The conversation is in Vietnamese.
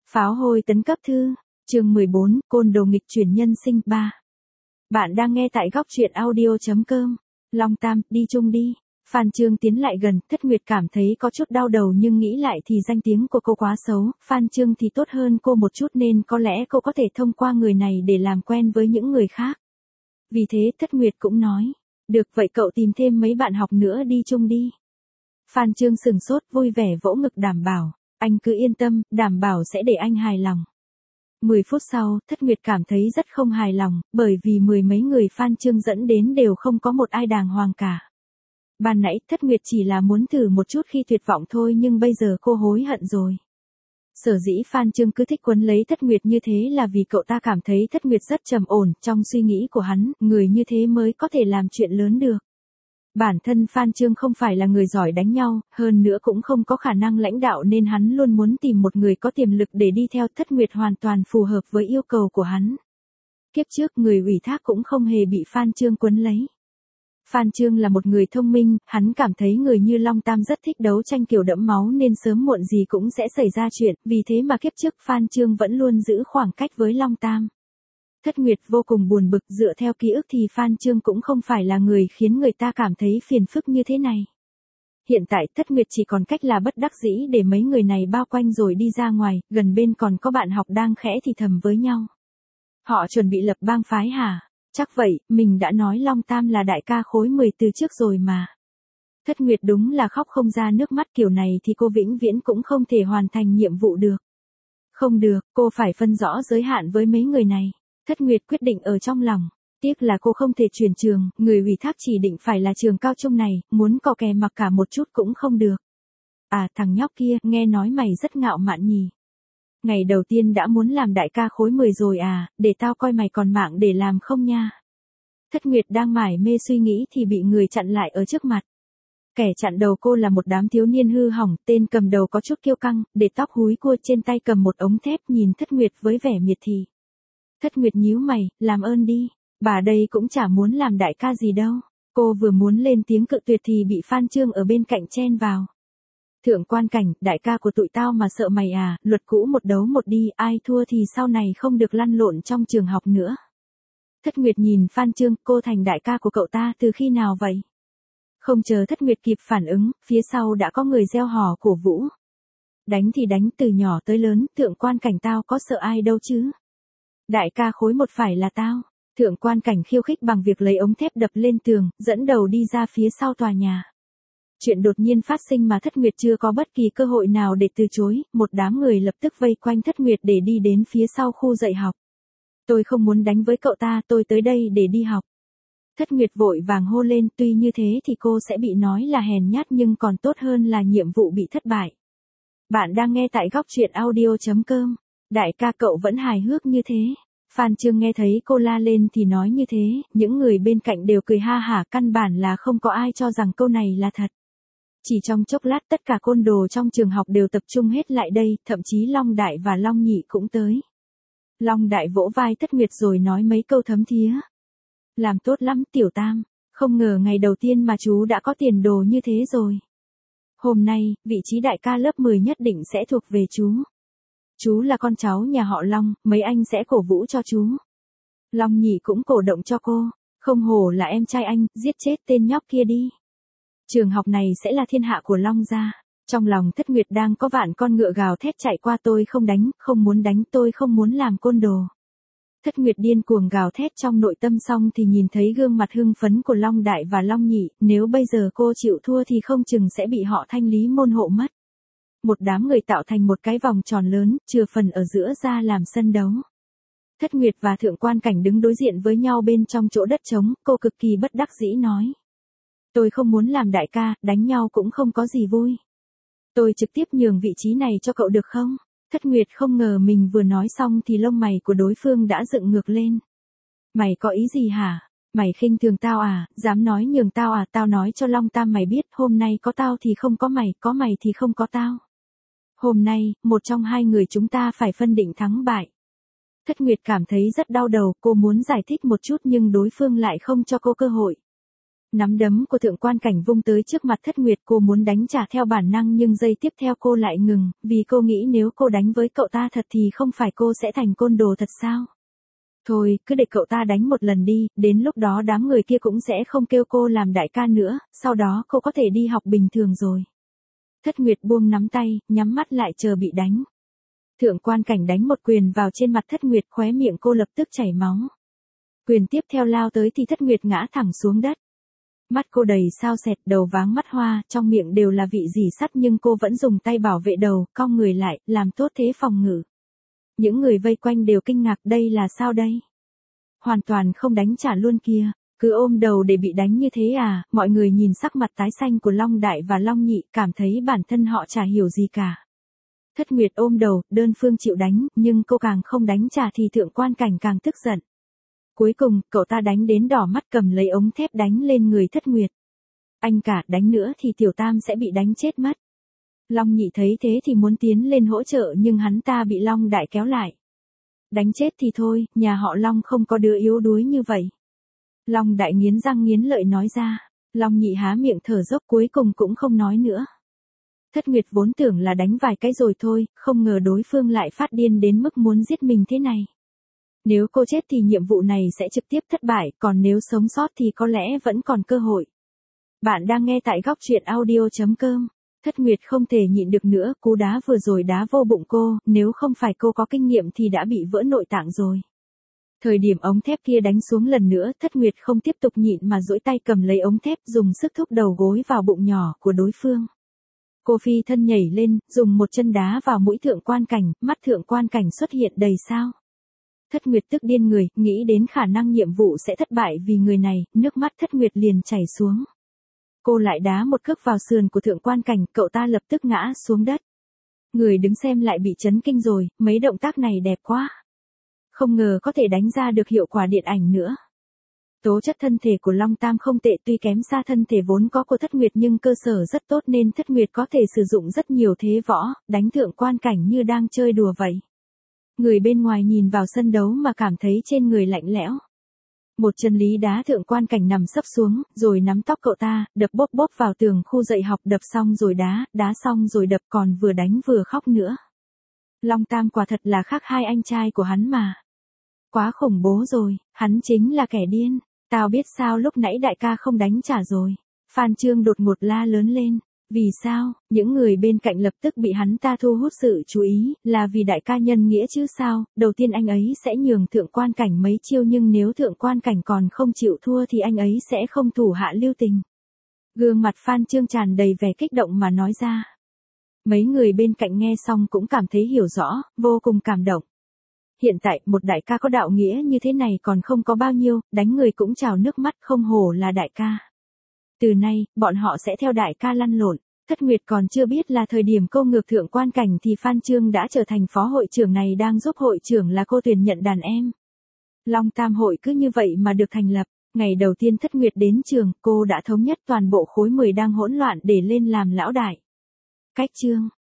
Pháo hôi tấn cấp thư, chương 14, côn đồ nghịch chuyển nhân sinh 3. Bạn đang nghe tại góc truyện audio.com. Long Tam, đi chung đi. Phan Chương tiến lại gần, Thất Nguyệt cảm thấy có chút đau đầu nhưng nghĩ lại thì danh tiếng của cô quá xấu, Phan Chương thì tốt hơn cô một chút nên có lẽ cô có thể thông qua người này để làm quen với những người khác. Vì thế Thất Nguyệt cũng nói, được vậy cậu tìm thêm mấy bạn học nữa đi chung đi. Phan Chương sừng sốt vui vẻ vỗ ngực đảm bảo, anh cứ yên tâm, đảm bảo sẽ để anh hài lòng. 10 phút sau, Thất Nguyệt cảm thấy rất không hài lòng, bởi vì mười mấy người Phan Chương dẫn đến đều không có một ai đàng hoàng cả. Ban nãy Thất Nguyệt chỉ là muốn thử một chút khi tuyệt vọng thôi nhưng bây giờ cô hối hận rồi. Sở dĩ Phan Chương cứ thích quấn lấy Thất Nguyệt như thế là vì cậu ta cảm thấy Thất Nguyệt rất trầm ổn, trong suy nghĩ của hắn, người như thế mới có thể làm chuyện lớn được. Bản thân Phan Chương không phải là người giỏi đánh nhau, hơn nữa cũng không có khả năng lãnh đạo nên hắn luôn muốn tìm một người có tiềm lực để đi theo. Thất Nguyệt hoàn toàn phù hợp với yêu cầu của hắn. Kiếp trước người ủy thác cũng không hề bị Phan Chương quấn lấy. Phan Chương là một người thông minh, hắn cảm thấy người như Long Tam rất thích đấu tranh kiểu đẫm máu nên sớm muộn gì cũng sẽ xảy ra chuyện, vì thế mà kiếp trước Phan Chương vẫn luôn giữ khoảng cách với Long Tam. Thất Nguyệt vô cùng buồn bực, dựa theo ký ức thì Phan Chương cũng không phải là người khiến người ta cảm thấy phiền phức như thế này. Hiện tại Thất Nguyệt chỉ còn cách là bất đắc dĩ để mấy người này bao quanh rồi đi ra ngoài, gần bên còn có bạn học đang khẽ thì thầm với nhau. Họ chuẩn bị lập bang phái hả? Chắc vậy, mình đã nói Long Tam là đại ca khối 10 từ trước rồi mà. Thất Nguyệt đúng là khóc không ra nước mắt, kiểu này thì cô vĩnh viễn cũng không thể hoàn thành nhiệm vụ được. Không được, cô phải phân rõ giới hạn với mấy người này. Thất Nguyệt quyết định ở trong lòng. Tiếc là cô không thể chuyển trường, người ủy thác chỉ định phải là trường cao trung này, muốn cò kè mặc cả một chút cũng không được. À, thằng nhóc kia, nghe nói mày rất ngạo mạn nhỉ. Ngày đầu tiên đã muốn làm đại ca khối 10 rồi à, để tao coi mày còn mạng để làm không nha. Thất Nguyệt đang mải mê suy nghĩ thì bị người chặn lại ở trước mặt. Kẻ chặn đầu cô là một đám thiếu niên hư hỏng, tên cầm đầu có chút kiêu căng, để tóc húi cua, trên tay cầm một ống thép, nhìn Thất Nguyệt với vẻ miệt thị. Thất Nguyệt nhíu mày, làm ơn đi, bà đây cũng chả muốn làm đại ca gì đâu. Cô vừa muốn lên tiếng cự tuyệt thì bị Phan Chương ở bên cạnh chen vào. Thượng quan Cảnh, đại ca của tụi tao mà sợ mày à, luật cũ một đấu một đi, ai thua thì sau này không được lăn lộn trong trường học nữa. Thất Nguyệt nhìn Phan Chương, cô thành đại ca của cậu ta từ khi nào vậy? Không chờ Thất Nguyệt kịp phản ứng, phía sau đã có người reo hò cổ vũ. Đánh thì đánh, từ nhỏ tới lớn, thượng quan Cảnh tao có sợ ai đâu chứ. Đại ca khối 1 phải là tao. Thượng quan Cảnh khiêu khích bằng việc lấy ống thép đập lên tường, dẫn đầu đi ra phía sau tòa nhà. Chuyện đột nhiên phát sinh mà Thất Nguyệt chưa có bất kỳ cơ hội nào để từ chối, một đám người lập tức vây quanh Thất Nguyệt để đi đến phía sau khu dạy học. Tôi không muốn đánh với cậu ta, tôi tới đây để đi học. Thất Nguyệt vội vàng hô lên, tuy như thế thì cô sẽ bị nói là hèn nhát nhưng còn tốt hơn là nhiệm vụ bị thất bại. Bạn đang nghe tại góc truyện audio.com. Đại ca cậu vẫn hài hước như thế. Phan Chương nghe thấy cô la lên thì nói như thế, những người bên cạnh đều cười ha hả, căn bản là không có ai cho rằng câu này là thật. Chỉ trong chốc lát tất cả côn đồ trong trường học đều tập trung hết lại đây, thậm chí Long Đại và Long Nhị cũng tới. Long Đại vỗ vai Thất Nguyệt rồi nói mấy câu thấm thía. Làm tốt lắm Tiểu Tam, không ngờ ngày đầu tiên mà chú đã có tiền đồ như thế rồi. Hôm nay, vị trí đại ca lớp 10 nhất định sẽ thuộc về chú. Chú là con cháu nhà họ Long, mấy anh sẽ cổ vũ cho chú. Long Nhị cũng cổ động cho cô, không hổ là em trai anh, giết chết tên nhóc kia đi. Trường học này sẽ là thiên hạ của Long gia. Trong lòng Thất Nguyệt đang có vạn con ngựa gào thét chạy qua, tôi không đánh, không muốn đánh, tôi không muốn làm côn đồ. Thất Nguyệt điên cuồng gào thét trong nội tâm, xong thì nhìn thấy gương mặt hưng phấn của Long Đại và Long Nhị, nếu bây giờ cô chịu thua thì không chừng sẽ bị họ thanh lý môn hộ mất. Một đám người tạo thành một cái vòng tròn lớn, chừa phần ở giữa ra làm sân đấu. Thất Nguyệt và Thượng quan Cảnh đứng đối diện với nhau bên trong chỗ đất trống, cô cực kỳ bất đắc dĩ nói. Tôi không muốn làm đại ca, đánh nhau cũng không có gì vui. Tôi trực tiếp nhường vị trí này cho cậu được không? Thất Nguyệt không ngờ mình vừa nói xong thì lông mày của đối phương đã dựng ngược lên. Mày có ý gì hả? Mày khinh thường tao à, dám nói nhường tao à, tao nói cho Long Tam mày biết, hôm nay có tao thì không có mày thì không có tao. Hôm nay, một trong hai người chúng ta phải phân định thắng bại. Thất Nguyệt cảm thấy rất đau đầu, cô muốn giải thích một chút nhưng đối phương lại không cho cô cơ hội. Nắm đấm của thượng quan cảnh vung tới trước mặt Thất Nguyệt, cô muốn đánh trả theo bản năng nhưng giây tiếp theo cô lại ngừng, vì cô nghĩ nếu cô đánh với cậu ta thật thì không phải cô sẽ thành côn đồ thật sao? Thôi, cứ để cậu ta đánh một lần đi, đến lúc đó đám người kia cũng sẽ không kêu cô làm đại ca nữa, sau đó cô có thể đi học bình thường rồi. Thất Nguyệt buông nắm tay, nhắm mắt lại chờ bị đánh. Thượng quan cảnh đánh một quyền vào trên mặt Thất Nguyệt, khóe miệng cô lập tức chảy máu. Quyền tiếp theo lao tới thì Thất Nguyệt ngã thẳng xuống đất. Mắt cô đầy sao sẹt, đầu váng mắt hoa, trong miệng đều là vị rỉ sắt nhưng cô vẫn dùng tay bảo vệ đầu, cong người lại, làm tốt thế phòng ngự. Những người vây quanh đều kinh ngạc, đây là sao đây? Hoàn toàn không đánh trả luôn kia, cứ ôm đầu để bị đánh như thế à? Mọi người nhìn sắc mặt tái xanh của Long Đại và Long Nhị, cảm thấy bản thân họ chả hiểu gì cả. Thất Nguyệt ôm đầu, đơn phương chịu đánh, nhưng cô càng không đánh trả thì thượng quan cảnh càng tức giận. Cuối cùng, cậu ta đánh đến đỏ mắt, cầm lấy ống thép đánh lên người Thất Nguyệt. Anh cả, đánh nữa thì Tiểu Tam sẽ bị đánh chết mất. Long Nhị thấy thế thì muốn tiến lên hỗ trợ nhưng hắn ta bị Long Đại kéo lại. Đánh chết thì thôi, nhà họ Long không có đứa yếu đuối như vậy. Long Đại nghiến răng nghiến lợi nói ra. Long Nhị há miệng thở dốc, cuối cùng cũng không nói nữa. Thất Nguyệt vốn tưởng là đánh vài cái rồi thôi, không ngờ đối phương lại phát điên đến mức muốn giết mình thế này. Nếu cô chết thì nhiệm vụ này sẽ trực tiếp thất bại, còn nếu sống sót thì có lẽ vẫn còn cơ hội. Bạn đang nghe tại góc truyện audio.com. Thất Nguyệt không thể nhịn được nữa, cú đá vừa rồi đá vô bụng cô, nếu không phải cô có kinh nghiệm thì đã bị vỡ nội tạng rồi. Thời điểm ống thép kia đánh xuống lần nữa, Thất Nguyệt không tiếp tục nhịn mà duỗi tay cầm lấy ống thép, dùng sức thúc đầu gối vào bụng nhỏ của đối phương. Cô phi thân nhảy lên, dùng một chân đá vào mũi thượng quan cảnh, mắt thượng quan cảnh xuất hiện đầy sao. Thất Nguyệt tức điên người, nghĩ đến khả năng nhiệm vụ sẽ thất bại vì người này, nước mắt Thất Nguyệt liền chảy xuống. Cô lại đá một cước vào sườn của thượng quan cảnh, cậu ta lập tức ngã xuống đất. Người đứng xem lại bị chấn kinh rồi, mấy động tác này đẹp quá. Không ngờ có thể đánh ra được hiệu quả điện ảnh nữa. Tố chất thân thể của Long Tam không tệ, tuy kém xa thân thể vốn có của Thất Nguyệt nhưng cơ sở rất tốt nên Thất Nguyệt có thể sử dụng rất nhiều thế võ, đánh thượng quan cảnh như đang chơi đùa vậy. Người bên ngoài nhìn vào sân đấu mà cảm thấy trên người lạnh lẽo. Một chân lý đá thượng quan cảnh nằm sấp xuống, rồi nắm tóc cậu ta, đập bóp bóp vào tường khu dạy học, đập xong rồi đá xong rồi đập, còn vừa đánh vừa khóc nữa. Long Tam quả thật là khác hai anh trai của hắn mà. Quá khủng bố rồi, hắn chính là kẻ điên. Tao biết sao lúc nãy đại ca không đánh trả rồi. Phan Chương đột ngột la lớn lên. Vì sao? Những người bên cạnh lập tức bị hắn ta thu hút sự chú ý, là vì đại ca nhân nghĩa chứ sao? Đầu tiên anh ấy sẽ nhường thượng quan cảnh mấy chiêu nhưng nếu thượng quan cảnh còn không chịu thua thì anh ấy sẽ không thủ hạ lưu tình. Gương mặt Phan Chương tràn đầy vẻ kích động mà nói ra. Mấy người bên cạnh nghe xong cũng cảm thấy hiểu rõ, vô cùng cảm động. Hiện tại, một đại ca có đạo nghĩa như thế này còn không có bao nhiêu, đánh người cũng trào nước mắt, không hổ là đại ca. Từ nay, bọn họ sẽ theo đại ca lăn lộn. Thất Nguyệt còn chưa biết là thời điểm cô ngược thượng quan cảnh thì Phan Chương đã trở thành phó hội trưởng này, đang giúp hội trưởng là cô tuyển nhận đàn em. Long Tam hội cứ như vậy mà được thành lập. Ngày đầu tiên Thất Nguyệt đến trường, cô đã thống nhất toàn bộ khối 10 đang hỗn loạn để lên làm lão đại. Cách chương